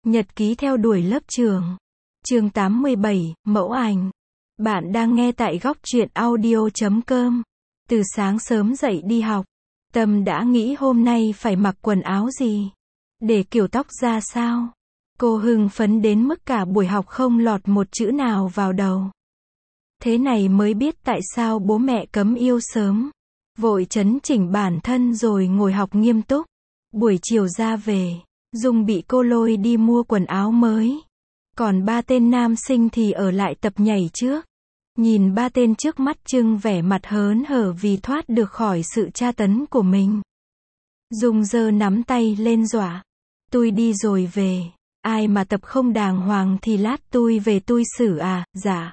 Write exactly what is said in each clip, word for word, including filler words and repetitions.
Nhật ký theo đuổi lớp trường. Chương tám mươi bảy, mẫu ảnh. Bạn đang nghe tại góc truyện audio chấm com. Từ sáng sớm dậy đi học, Tâm đã nghĩ hôm nay phải mặc quần áo gì, để kiểu tóc ra sao. Cô hưng phấn đến mức cả buổi học không lọt một chữ nào vào đầu. Thế này mới biết tại sao bố mẹ cấm yêu sớm. Vội chấn chỉnh bản thân rồi ngồi học nghiêm túc. Buổi chiều ra về, Dung bị cô lôi đi mua quần áo mới. Còn ba tên nam sinh thì ở lại tập nhảy trước. Nhìn ba tên trước mắt trưng vẻ mặt hớn hở vì thoát được khỏi sự tra tấn của mình. Dung giơ nắm tay lên dọa. Tôi đi rồi về. Ai mà tập không đàng hoàng thì lát tôi về tôi xử à, dạ.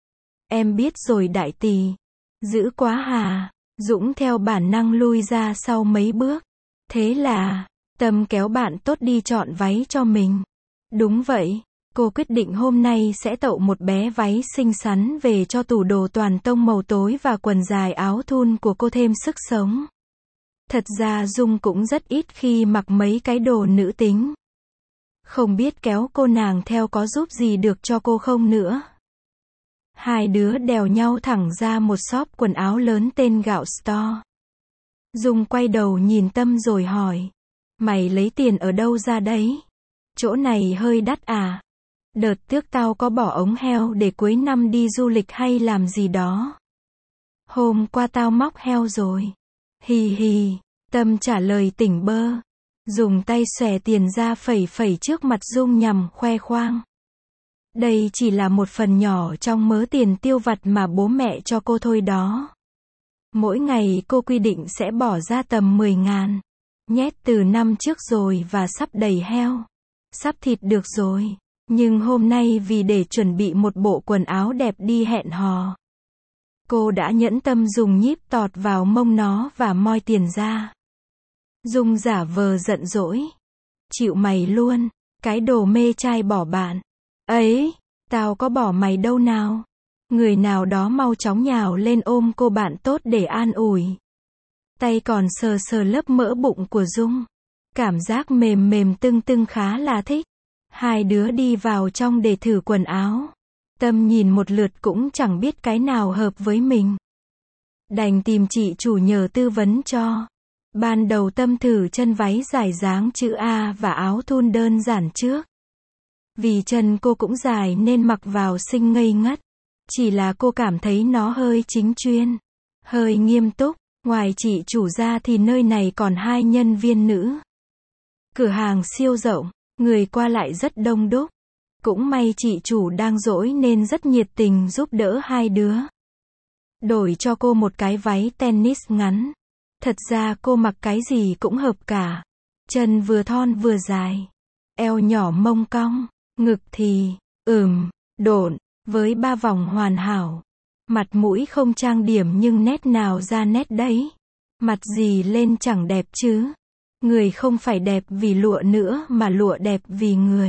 Em biết rồi đại tỷ. Dữ quá hà. Dũng theo bản năng lui ra sau mấy bước. Thế là, Tâm kéo bạn tốt đi chọn váy cho mình. Đúng vậy, cô quyết định hôm nay sẽ tậu một bé váy xinh xắn về cho tủ đồ toàn tông màu tối và quần dài áo thun của cô thêm sức sống. Thật ra Dung cũng rất ít khi mặc mấy cái đồ nữ tính. Không biết kéo cô nàng theo có giúp gì được cho cô không nữa. Hai đứa đèo nhau thẳng ra một shop quần áo lớn tên Gạo Store. Dung quay đầu nhìn Tâm rồi hỏi. Mày lấy tiền ở đâu ra đấy? Chỗ này hơi đắt à? Đợt trước tao có bỏ ống heo để cuối năm đi du lịch hay làm gì đó. Hôm qua tao móc heo rồi. Hì hì, Tâm trả lời tỉnh bơ. Dùng tay xòe tiền ra phẩy phẩy trước mặt Dung nhằm khoe khoang. Đây chỉ là một phần nhỏ trong mớ tiền tiêu vặt mà bố mẹ cho cô thôi đó. Mỗi ngày cô quy định sẽ bỏ ra tầm mười ngàn. Nhét từ năm trước rồi và sắp đầy heo. Sắp thịt được rồi. Nhưng hôm nay vì để chuẩn bị một bộ quần áo đẹp đi hẹn hò, cô đã nhẫn tâm dùng nhíp tọt vào mông nó và moi tiền ra. Dung giả vờ giận dỗi. Chịu mày luôn, cái đồ mê trai bỏ bạn. Ấy, tao có bỏ mày đâu nào. Người nào đó mau chóng nhào lên ôm cô bạn tốt để an ủi. Tay còn sờ sờ lớp mỡ bụng của Dung. Cảm giác mềm mềm tưng tưng khá là thích. Hai đứa đi vào trong để thử quần áo. Tâm nhìn một lượt cũng chẳng biết cái nào hợp với mình. Đành tìm chị chủ nhờ tư vấn cho. Ban đầu Tâm thử chân váy dài dáng chữ A và áo thun đơn giản trước. Vì chân cô cũng dài nên mặc vào xinh ngây ngất. Chỉ là cô cảm thấy nó hơi chính chuyên, hơi nghiêm túc. Ngoài chị chủ ra thì nơi này còn hai nhân viên nữ. Cửa hàng siêu rộng, người qua lại rất đông đúc. Cũng may chị chủ đang rỗi nên rất nhiệt tình giúp đỡ hai đứa. Đổi cho cô một cái váy tennis ngắn. Thật ra cô mặc cái gì cũng hợp cả. Chân vừa thon vừa dài. Eo nhỏ mông cong. Ngực thì, ừm, độn, với ba vòng hoàn hảo. Mặt mũi không trang điểm nhưng nét nào ra nét đấy. Mặt gì lên chẳng đẹp chứ. Người không phải đẹp vì lụa nữa mà lụa đẹp vì người.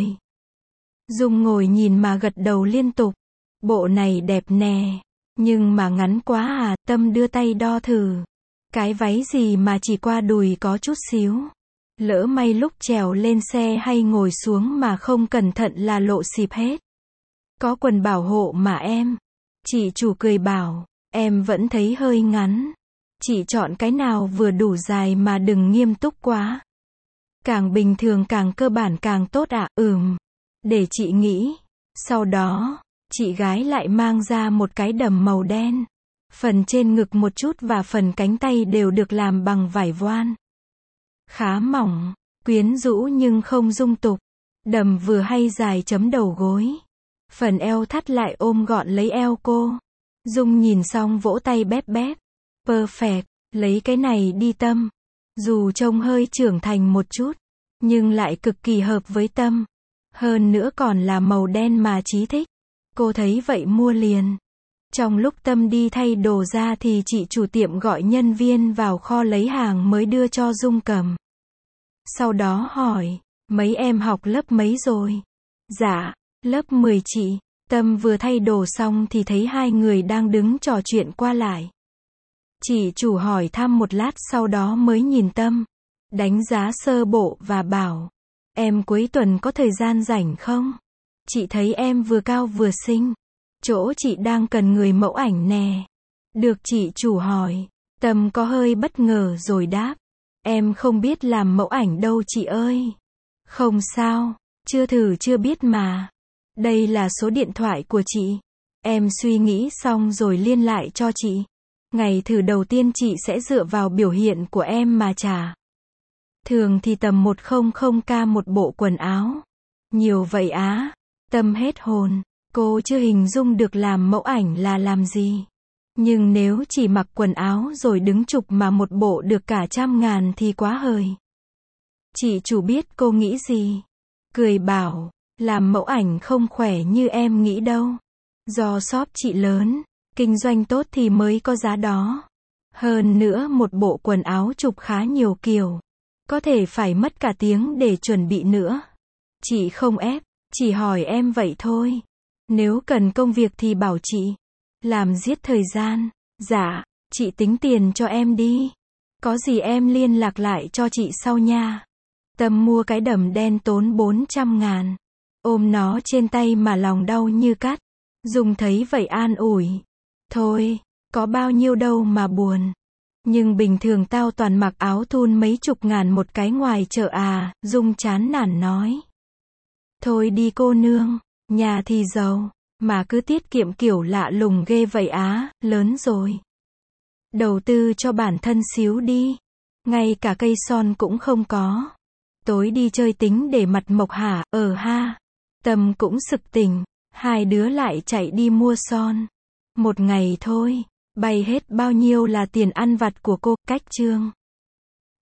Dung ngồi nhìn mà gật đầu liên tục. Bộ này đẹp nè. Nhưng mà ngắn quá à, Tâm đưa tay đo thử. Cái váy gì mà chỉ qua đùi có chút xíu. Lỡ may lúc trèo lên xe hay ngồi xuống mà không cẩn thận là lộ xịp hết. Có quần bảo hộ mà em. Chị chủ cười bảo, em vẫn thấy hơi ngắn. Chị chọn cái nào vừa đủ dài mà đừng nghiêm túc quá. Càng bình thường càng cơ bản càng tốt ạ, à? Ừm. Để chị nghĩ. Sau đó, chị gái lại mang ra một cái đầm màu đen. Phần trên ngực một chút và phần cánh tay đều được làm bằng vải voan. Khá mỏng, quyến rũ nhưng không dung tục. Đầm vừa hay dài chấm đầu gối. Phần eo thắt lại ôm gọn lấy eo cô. Dung nhìn xong vỗ tay bép bép. Perfect, lấy cái này đi Tâm. Dù trông hơi trưởng thành một chút, nhưng lại cực kỳ hợp với Tâm. Hơn nữa còn là màu đen mà Chí thích. Cô thấy vậy mua liền. Trong lúc Tâm đi thay đồ ra thì chị chủ tiệm gọi nhân viên vào kho lấy hàng mới đưa cho Dung cầm. Sau đó hỏi, mấy em học lớp mấy rồi? Dạ, lớp mười chị. Tâm vừa thay đồ xong thì thấy hai người đang đứng trò chuyện qua lại. Chị chủ hỏi thăm một lát sau đó mới nhìn Tâm, đánh giá sơ bộ và bảo, Em cuối tuần có thời gian rảnh không? Chị thấy em vừa cao vừa xinh. Chỗ chị đang cần người mẫu ảnh nè. Được chị chủ hỏi. Tâm có hơi bất ngờ rồi đáp. Em không biết làm mẫu ảnh đâu chị ơi. Không sao, chưa thử chưa biết mà. Đây là số điện thoại của chị. Em suy nghĩ xong rồi liên lại cho chị. Ngày thử đầu tiên chị sẽ dựa vào biểu hiện của em mà trả. Thường thì tầm một trăm k một bộ quần áo. Nhiều vậy á? Tâm hết hồn. Cô chưa hình dung được làm mẫu ảnh là làm gì. Nhưng nếu chỉ mặc quần áo rồi đứng chụp mà một bộ được cả trăm ngàn thì quá hời. Chị chủ biết cô nghĩ gì. Cười bảo, làm mẫu ảnh không khỏe như em nghĩ đâu. Do shop chị lớn, kinh doanh tốt thì mới có giá đó. Hơn nữa một bộ quần áo chụp khá nhiều kiểu. Có thể phải mất cả tiếng để chuẩn bị nữa. Chị không ép, chỉ hỏi em vậy thôi. Nếu cần công việc thì bảo chị. Làm giết thời gian. Dạ, chị tính tiền cho em đi. Có gì em liên lạc lại cho chị sau nha. Tâm mua cái đầm đen tốn bốn trăm ngàn. Ôm nó trên tay mà lòng đau như cắt. Dung thấy vậy an ủi. Thôi, có bao nhiêu đâu mà buồn. Nhưng bình thường tao toàn mặc áo thun mấy chục ngàn một cái ngoài chợ à, Dung chán nản nói. Thôi đi cô nương, nhà thì giàu, mà cứ tiết kiệm kiểu lạ lùng ghê vậy á, lớn rồi. Đầu tư cho bản thân xíu đi. Ngay cả cây son cũng không có. Tối đi chơi tính để mặt mộc hả, ờ ha. Tâm cũng sực tỉnh, hai đứa lại chạy đi mua son. Một ngày thôi, bay hết bao nhiêu là tiền ăn vặt của cô, cách chương.